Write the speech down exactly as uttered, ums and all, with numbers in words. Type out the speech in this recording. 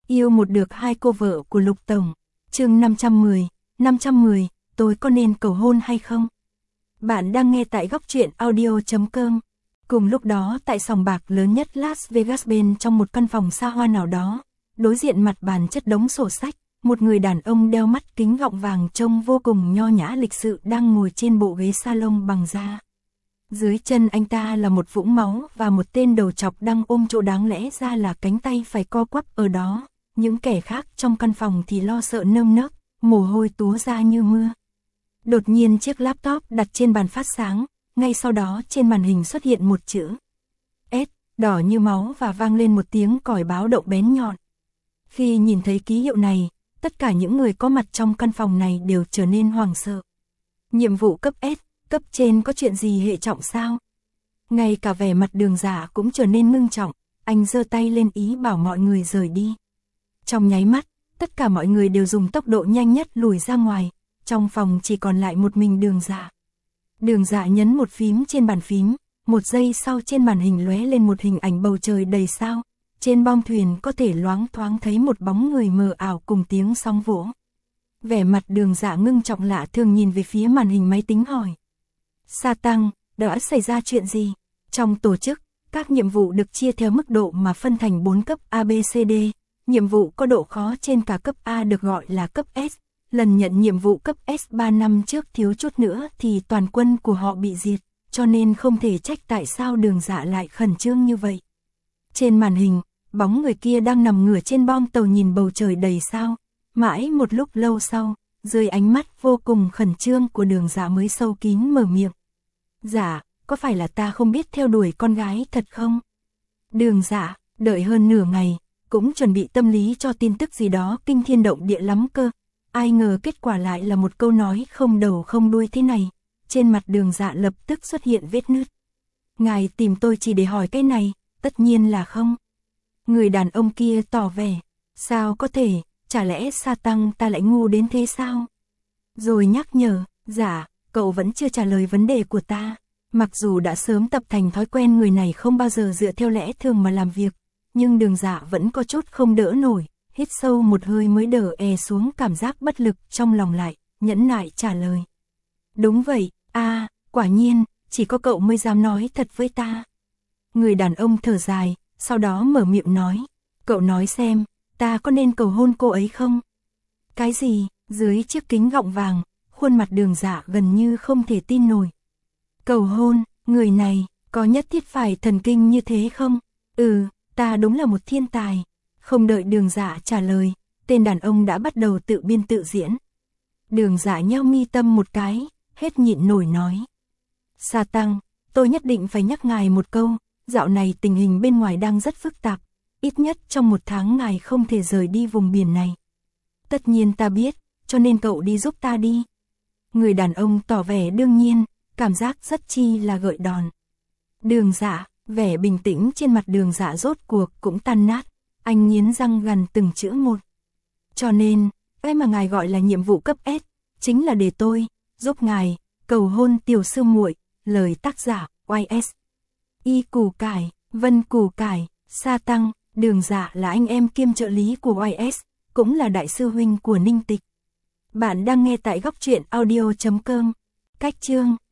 Yêu một được hai cô vợ của Lục Tổng. Chương năm trăm mười, năm trăm mười, tôi có nên cầu hôn hay không? Bạn đang nghe tại góc truyện audio chấm com. Cùng lúc đó tại sòng bạc lớn nhất Las Vegas bên trong một căn phòng xa hoa nào đó, đối diện mặt bàn chất đống sổ sách, một người đàn ông đeo mắt kính gọng vàng trông vô cùng nho nhã lịch sự đang ngồi trên bộ ghế salon bằng da. Dưới chân anh ta là một vũng máu và một tên đầu trọc đang ôm chỗ đáng lẽ ra là cánh tay phải co quắp ở đó. Những kẻ khác trong căn phòng thì lo sợ nơm nớp, mồ hôi túa ra như mưa. Đột nhiên chiếc laptop đặt trên bàn phát sáng, ngay sau đó trên màn hình xuất hiện một chữ S, đỏ như máu và vang lên một tiếng còi báo động bén nhọn. Khi nhìn thấy ký hiệu này, tất cả những người có mặt trong căn phòng này đều trở nên hoảng sợ. Nhiệm vụ cấp S, cấp trên có chuyện gì hệ trọng sao? Ngay cả vẻ mặt Đường Dạ cũng trở nên ngưng trọng, anh giơ tay lên ý bảo mọi người rời đi. Trong nháy mắt, tất cả mọi người đều dùng tốc độ nhanh nhất lùi ra ngoài, trong phòng chỉ còn lại một mình Đường Dạ. Đường Dạ nhấn một phím trên bàn phím, một giây sau trên màn hình lóe lên một hình ảnh bầu trời đầy sao, trên bong thuyền có thể loáng thoáng thấy một bóng người mờ ảo cùng tiếng sóng vỗ. Vẻ mặt Đường Dạ ngưng trọng lạ thường nhìn về phía màn hình máy tính hỏi. Sa Tăng, đã xảy ra chuyện gì? Trong tổ chức, các nhiệm vụ được chia theo mức độ mà phân thành bốn cấp A B C D. Nhiệm vụ có độ khó trên cả cấp A được gọi là cấp S. Lần nhận nhiệm vụ cấp S ba năm trước thiếu chút nữa thì toàn quân của họ bị diệt, cho nên không thể trách tại sao Đường Dạ lại khẩn trương như vậy. Trên màn hình, bóng người kia đang nằm ngửa trên bong tàu nhìn bầu trời đầy sao. Mãi một lúc lâu sau, dưới ánh mắt vô cùng khẩn trương của Đường Dạ mới sâu kín mở miệng. Dạ, có phải là ta không biết theo đuổi con gái thật không? Đường Dạ, đợi hơn nửa ngày, cũng chuẩn bị tâm lý cho tin tức gì đó kinh thiên động địa lắm cơ. Ai ngờ kết quả lại là một câu nói không đầu không đuôi thế này. Trên mặt Đường Dạ lập tức xuất hiện vết nứt. Ngài tìm tôi chỉ để hỏi cái này, tất nhiên là không. Người đàn ông kia tỏ vẻ, sao có thể, chả lẽ Sa Tăng ta lại ngu đến thế sao? Rồi nhắc nhở, dạ, cậu vẫn chưa trả lời vấn đề của ta. Mặc dù đã sớm tập thành thói quen người này không bao giờ dựa theo lẽ thường mà làm việc, nhưng Đường Dạ vẫn có chút không đỡ nổi, hít sâu một hơi mới đỡ è xuống cảm giác bất lực trong lòng lại, nhẫn nại trả lời. Đúng vậy, a, à, quả nhiên, chỉ có cậu mới dám nói thật với ta. Người đàn ông thở dài, sau đó mở miệng nói, cậu nói xem, ta có nên cầu hôn cô ấy không? Cái gì? Dưới chiếc kính gọng vàng, khuôn mặt Đường Dạ gần như không thể tin nổi. Cầu hôn, người này, có nhất thiết phải thần kinh như thế không? Ừ, ta đúng là một thiên tài. Không đợi Đường Dạ trả lời, tên đàn ông đã bắt đầu tự biên tự diễn. Đường Dạ nheo mi tâm một cái, hết nhịn nổi nói. Sa Tăng, tôi nhất định phải nhắc ngài một câu, dạo này tình hình bên ngoài đang rất phức tạp, ít nhất trong một tháng ngài không thể rời đi vùng biển này. Tất nhiên ta biết, cho nên cậu đi giúp ta đi. Người đàn ông tỏ vẻ đương nhiên, cảm giác rất chi là gợi đòn. Đường Dạ, vẻ bình tĩnh trên mặt Đường Dạ rốt cuộc cũng tan nát, anh nghiến răng gằn từng chữ một. Cho nên, cái mà ngài gọi là nhiệm vụ cấp S, chính là để tôi, giúp ngài, cầu hôn tiểu sư muội, lời tác giả, Y S. Y Củ Cải, Vân Củ Cải, Sa Tăng, Đường Dạ là anh em kiêm trợ lý của Y S, cũng là đại sư huynh của Ninh Tịch. Bạn đang nghe tại góc truyện audio chấm com. Cách chương